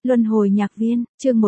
Luân hồi nhạc viên, chương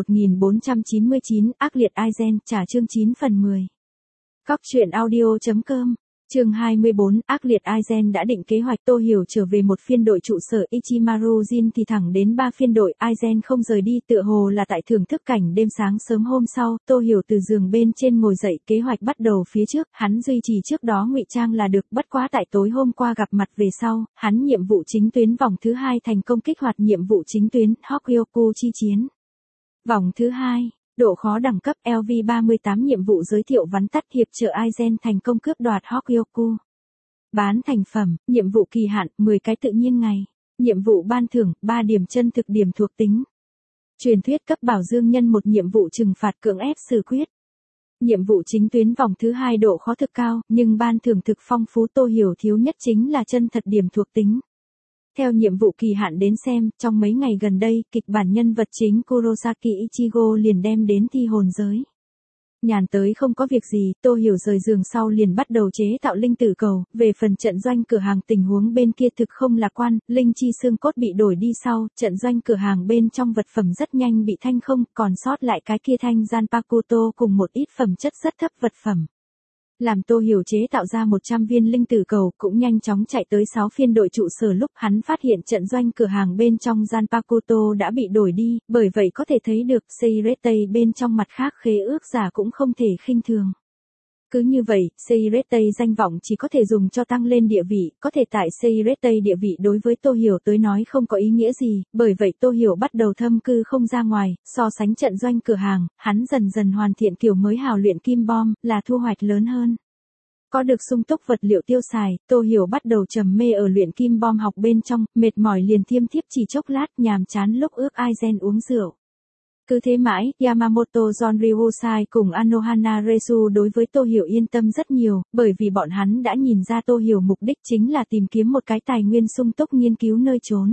1499, ác liệt Aizen, trả chương 9 phần 10. Cóc truyện audio.com, chương 24, ác liệt Aizen đã định kế hoạch Tô Hiểu trở về một phiên đội trụ sở Ichimaru Jin thì thẳng đến 3 phiên đội Aizen không rời đi tựa hồ là tại thưởng thức cảnh đêm sáng sớm hôm sau, Tô Hiểu từ giường bên trên ngồi dậy kế hoạch bắt đầu phía trước, hắn duy trì trước đó ngụy trang là được bất quá tại tối hôm qua gặp mặt về sau, hắn nhiệm vụ chính tuyến vòng thứ 2 thành công kích hoạt nhiệm vụ chính tuyến Hokyoku chi chiến. Vòng thứ 2. Độ khó đẳng cấp LV38 nhiệm vụ giới thiệu vắn tắt hiệp trợ Aizen thành công cướp đoạt Hokyoku. Bán thành phẩm, nhiệm vụ kỳ hạn 10 cái tự nhiên ngày. Nhiệm vụ ban thưởng 3 điểm chân thực điểm thuộc tính. Truyền thuyết cấp bảo dương nhân một nhiệm vụ trừng phạt cưỡng ép xử quyết. Nhiệm vụ chính tuyến vòng thứ 2 độ khó thực cao, nhưng ban thưởng thực phong phú. Tô Hiểu thiếu nhất chính là chân thật điểm thuộc tính. Theo nhiệm vụ kỳ hạn đến xem, trong mấy ngày gần đây, kịch bản nhân vật chính Kurosaki Ichigo liền đem đến thi hồn giới. Nhàn tới không có việc gì, Tô Hiểu rời giường sau liền bắt đầu chế tạo linh tử cầu, về phần trận doanh cửa hàng tình huống bên kia thực không lạc quan, linh chi xương cốt bị đổi đi sau, trận doanh cửa hàng bên trong vật phẩm rất nhanh bị thanh không, còn sót lại cái kia thanh Zanpakuto cùng một ít phẩm chất rất thấp vật phẩm. Làm Tô Hiểu chế tạo ra 100 viên linh tử cầu cũng nhanh chóng chạy tới 6 phiên đội trụ sở lúc hắn phát hiện trận doanh cửa hàng bên trong Zanpakuto đã bị đổi đi, bởi vậy có thể thấy được Seirete bên trong mặt khác khế ước giả cũng không thể khinh thường. Cứ như vậy, Seirete danh vọng chỉ có thể dùng cho tăng lên địa vị, có thể tại Seirete địa vị đối với Tô Hiểu tới nói không có ý nghĩa gì, bởi vậy Tô Hiểu bắt đầu thâm cư không ra ngoài, so sánh trận doanh cửa hàng, hắn dần dần hoàn thiện kiểu mới hào luyện kim bom, là thu hoạch lớn hơn. Có được sung túc vật liệu tiêu xài, Tô Hiểu bắt đầu trầm mê ở luyện kim bom học bên trong, mệt mỏi liền thiêm thiếp chỉ chốc lát, nhàm chán lúc ước Aizen uống rượu. Cứ thế mãi, Yamamoto Jonryusai cùng Anohana Resu đối với Tô Hiểu yên tâm rất nhiều, bởi vì bọn hắn đã nhìn ra Tô Hiểu mục đích chính là tìm kiếm một cái tài nguyên sung túc nghiên cứu nơi trốn.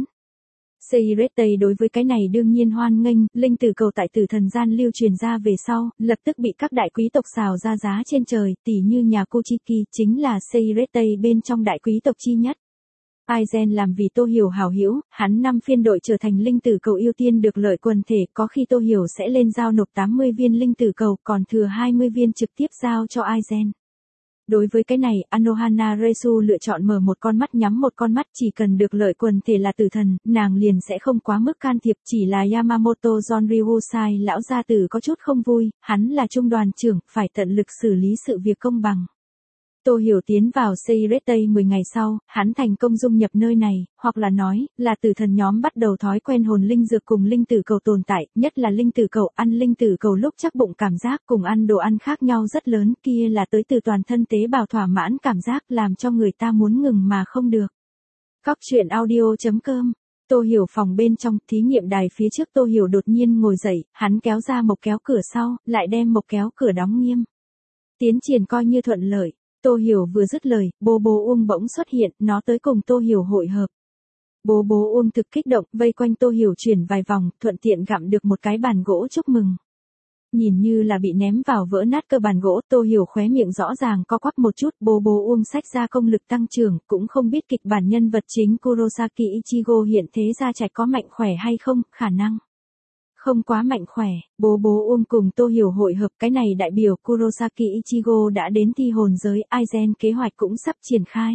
Seirete đối với cái này đương nhiên hoan nghênh, linh tử cầu tại tử thần gian lưu truyền ra về sau, lập tức bị các đại quý tộc xào ra giá trên trời, tỉ như nhà Kuchiki, chính là Seirete bên trong đại quý tộc chi nhất. Aizen làm vì Tô Hiểu hảo hữu, hắn 5 phiên đội trở thành linh tử cầu ưu tiên được lợi quần thể, có khi Tô Hiểu sẽ lên giao nộp 80 viên linh tử cầu, còn thừa 20 viên trực tiếp giao cho Aizen. Đối với cái này, Anohana Resu lựa chọn mở một con mắt nhắm một con mắt, chỉ cần được lợi quần thể là tử thần, nàng liền sẽ không quá mức can thiệp, chỉ là Yamamoto Jonryusai lão gia tử có chút không vui, hắn là trung đoàn trưởng, phải tận lực xử lý sự việc công bằng. Tô Hiểu tiến vào Seirete 10 ngày sau, hắn thành công dung nhập nơi này, hoặc là nói, là tử thần nhóm bắt đầu thói quen hồn linh dược cùng linh tử cầu tồn tại, nhất là linh tử cầu, ăn linh tử cầu lúc chắc bụng cảm giác cùng ăn đồ ăn khác nhau rất lớn, kia là tới từ toàn thân tế bào thỏa mãn cảm giác làm cho người ta muốn ngừng mà không được. Cóc truyện audio.com. Tô Hiểu phòng bên trong, thí nghiệm đài phía trước Tô Hiểu đột nhiên ngồi dậy, hắn kéo ra một kéo cửa sau, lại đem một kéo cửa đóng nghiêm. Tiến triển coi như thuận lợi. Tô Hiểu vừa dứt lời, bố Uông bỗng xuất hiện, nó tới cùng Tô Hiểu hội hợp. Bố Uông thực kích động, vây quanh Tô Hiểu chuyển vài vòng, thuận tiện gặm được một cái bàn gỗ chúc mừng. Nhìn như là bị ném vào vỡ nát cơ bàn gỗ, Tô Hiểu khóe miệng rõ ràng co quắp một chút, bố Uông xách ra công lực tăng trưởng, cũng không biết kịch bản nhân vật chính Kurosaki Ichigo hiện thế ra trạch có mạnh khỏe hay không, khả năng không quá mạnh khỏe, bố Uông cùng Tô Hiểu hội hợp, cái này đại biểu Kurosaki Ichigo đã đến thi hồn giới, Aizen kế hoạch cũng sắp triển khai.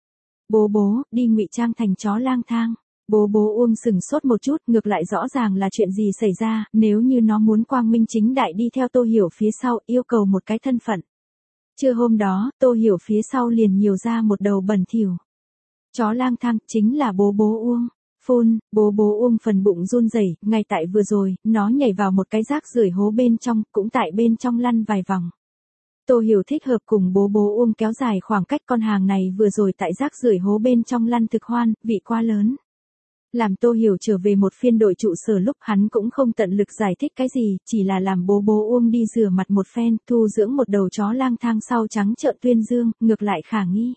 Bố, đi ngụy trang thành chó lang thang. Bố Uông sừng sốt một chút, ngược lại rõ ràng là chuyện gì xảy ra, nếu như nó muốn quang minh chính đại đi theo Tô Hiểu phía sau, yêu cầu một cái thân phận. Trưa hôm đó, Tô Hiểu phía sau liền nhiều ra một đầu bẩn thỉu. Chó lang thang, chính là bố Uông. Phun, bố Uông phần bụng run rẩy, ngay tại vừa rồi, nó nhảy vào một cái rác rưởi hố bên trong, cũng tại bên trong lăn vài vòng. Tô Hiểu thích hợp cùng bố Uông kéo dài khoảng cách, con hàng này vừa rồi tại rác rưởi hố bên trong lăn thực hoan, vị quá lớn. Làm Tô Hiểu trở về một phiên đội trụ sở lúc hắn cũng không tận lực giải thích cái gì, chỉ là làm bố Uông đi rửa mặt một phen, thu dưỡng một đầu chó lang thang sau trắng trợn tuyên dương, ngược lại khả nghi.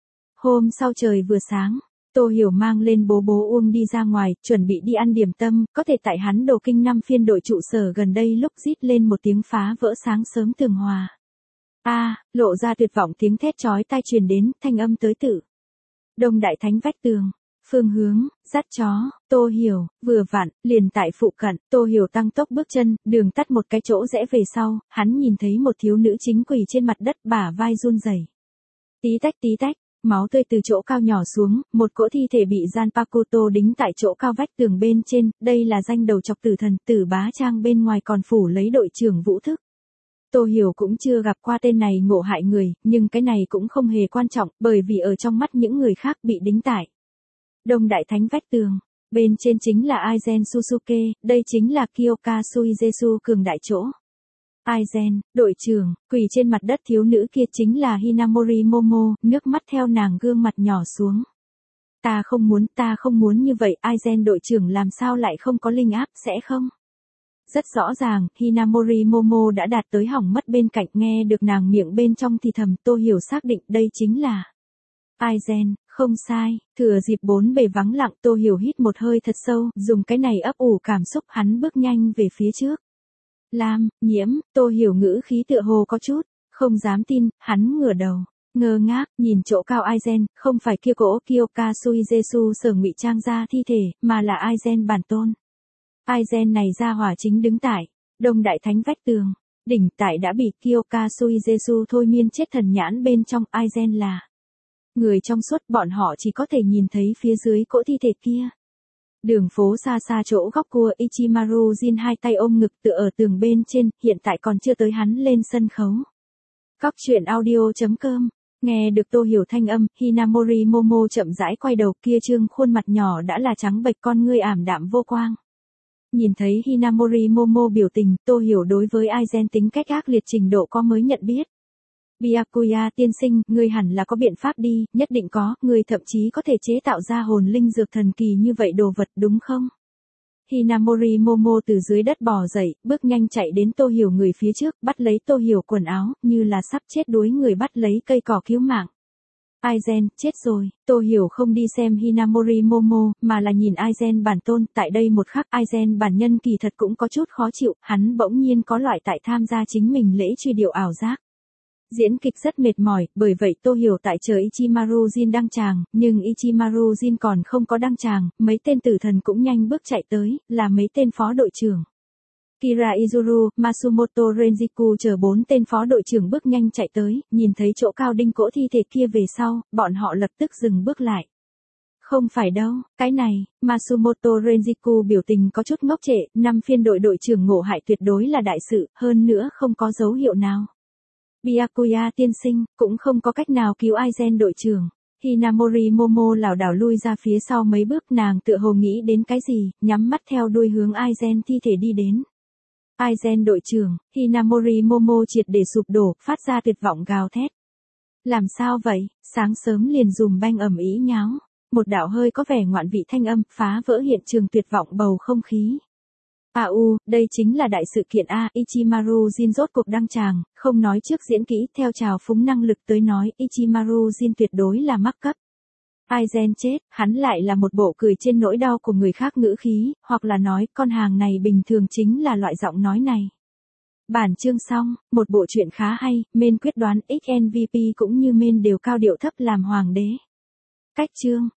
Hôm sau trời vừa sáng, Tô Hiểu mang lên bố Uông đi ra ngoài, chuẩn bị đi ăn điểm tâm, có thể tại hắn đồ kinh 5 phiên đội trụ sở gần đây lúc rít lên một tiếng phá vỡ sáng sớm tường hòa. Lộ ra tuyệt vọng tiếng thét chói tai truyền đến, thanh âm tới tự Đông Đại Thánh vách tường. Phương hướng, dắt chó, Tô Hiểu, vừa vặn, liền tại phụ cận, Tô Hiểu tăng tốc bước chân, đường tắt một cái chỗ rẽ về sau, hắn nhìn thấy một thiếu nữ chính quỳ trên mặt đất bả vai run rẩy. Tí tách, máu tươi từ chỗ cao nhỏ xuống, một cỗ thi thể bị Zanpakuto đính tại chỗ cao vách tường bên trên, đây là danh đầu chọc tử thần, Tử Bá Trang bên ngoài còn phủ lấy đội trưởng Vũ Thức. Tô Hiểu cũng chưa gặp qua tên này ngộ hại người, nhưng cái này cũng không hề quan trọng, bởi vì ở trong mắt những người khác bị đính tại Đông Đại Thánh vách tường, bên trên chính là Aizen Susuke, đây chính là Kyoka Suijesu cường đại chỗ. Aizen, đội trưởng, quỳ trên mặt đất thiếu nữ kia chính là Hinamori Momo, nước mắt theo nàng gương mặt nhỏ xuống. Ta không muốn như vậy, Aizen đội trưởng làm sao lại không có linh áp, sẽ không? Rất rõ ràng, Hinamori Momo đã đạt tới hỏng mất bên cạnh, nghe được nàng miệng bên trong thì thầm, Tô Hiểu xác định đây chính là Aizen, không sai, thừa dịp bốn bề vắng lặng, Tô Hiểu hít một hơi thật sâu, dùng cái này ấp ủ cảm xúc, hắn bước nhanh về phía trước. Lam, Nhiễm, Tô Hiểu ngữ khí tựa hồ có chút, không dám tin, hắn ngửa đầu, ngơ ngác, nhìn chỗ cao Aizen, không phải kia cỗ Kyoka Suijesu sở ngụy trang ra thi thể, mà là Aizen bản tôn. Aizen này ra hỏa chính đứng tại Đông Đại Thánh vách tường, đỉnh tại đã bị Kyoka Suijesu thôi miên chết thần nhãn bên trong, Aizen là người trong suốt, bọn họ chỉ có thể nhìn thấy phía dưới cỗ thi thể kia. Đường phố xa xa chỗ góc cua, Ichimaru Jin hai tay ôm ngực tựa ở tường bên trên, hiện tại còn chưa tới hắn lên sân khấu. Cóc truyện audio.com, nghe được Tô Hiểu thanh âm, Hinamori Momo chậm rãi quay đầu, kia trương khuôn mặt nhỏ đã là trắng bệch, con ngươi ảm đạm vô quang. Nhìn thấy Hinamori Momo biểu tình, Tô Hiểu đối với Aizen tính cách ác liệt trình độ có mới nhận biết. Byakuya tiên sinh, ngươi hẳn là có biện pháp đi, nhất định có, ngươi thậm chí có thể chế tạo ra hồn linh dược thần kỳ như vậy đồ vật đúng không? Hinamori Momo từ dưới đất bò dậy, bước nhanh chạy đến Tô Hiểu người phía trước, bắt lấy Tô Hiểu quần áo, như là sắp chết đuối người bắt lấy cây cỏ cứu mạng. Aizen, chết rồi, Tô Hiểu không đi xem Hinamori Momo, mà là nhìn Aizen bản tôn, tại đây một khắc Aizen bản nhân kỳ thật cũng có chút khó chịu, hắn bỗng nhiên có loại tại tham gia chính mình lễ truy điệu ảo giác. Diễn kịch rất mệt mỏi, bởi vậy Tô Hiểu tại chờ Ichimaru Jin đăng tràng, nhưng Ichimaru Jin còn không có đăng tràng, mấy tên tử thần cũng nhanh bước chạy tới, là mấy tên phó đội trưởng. Kira Izuru, Masumoto Renjiku chờ 4 tên phó đội trưởng bước nhanh chạy tới, nhìn thấy chỗ cao đinh cỗ thi thể kia về sau, bọn họ lập tức dừng bước lại. Không phải đâu, cái này, Masumoto Renjiku biểu tình có chút ngốc trệ, 5 phiên đội trưởng ngộ hại tuyệt đối là đại sự, hơn nữa không có dấu hiệu nào. Byakuya tiên sinh, cũng không có cách nào cứu Aizen đội trưởng. Hinamori Momo lảo đảo lui ra phía sau mấy bước, nàng tựa hồ nghĩ đến cái gì, nhắm mắt theo đuôi hướng Aizen thi thể đi đến. Aizen đội trưởng, Hinamori Momo triệt để sụp đổ, phát ra tuyệt vọng gào thét. Làm sao vậy, sáng sớm liền dùm beng ầm ĩ nháo. Một đạo hơi có vẻ ngoạn vị thanh âm, phá vỡ hiện trường tuyệt vọng bầu không khí. Đây chính là đại sự kiện A, Ichimaru Jin rốt cuộc đăng tràng, không nói trước diễn kỹ, theo trào phúng năng lực tới nói, Ichimaru Jin tuyệt đối là mắc cấp. Aizen chết, hắn lại là một bộ cười trên nỗi đau của người khác ngữ khí, hoặc là nói, con hàng này bình thường chính là loại giọng nói này. Bản chương xong, một bộ truyện khá hay, main quyết đoán XNVP cũng như main đều cao điệu thấp làm hoàng đế. Cách chương.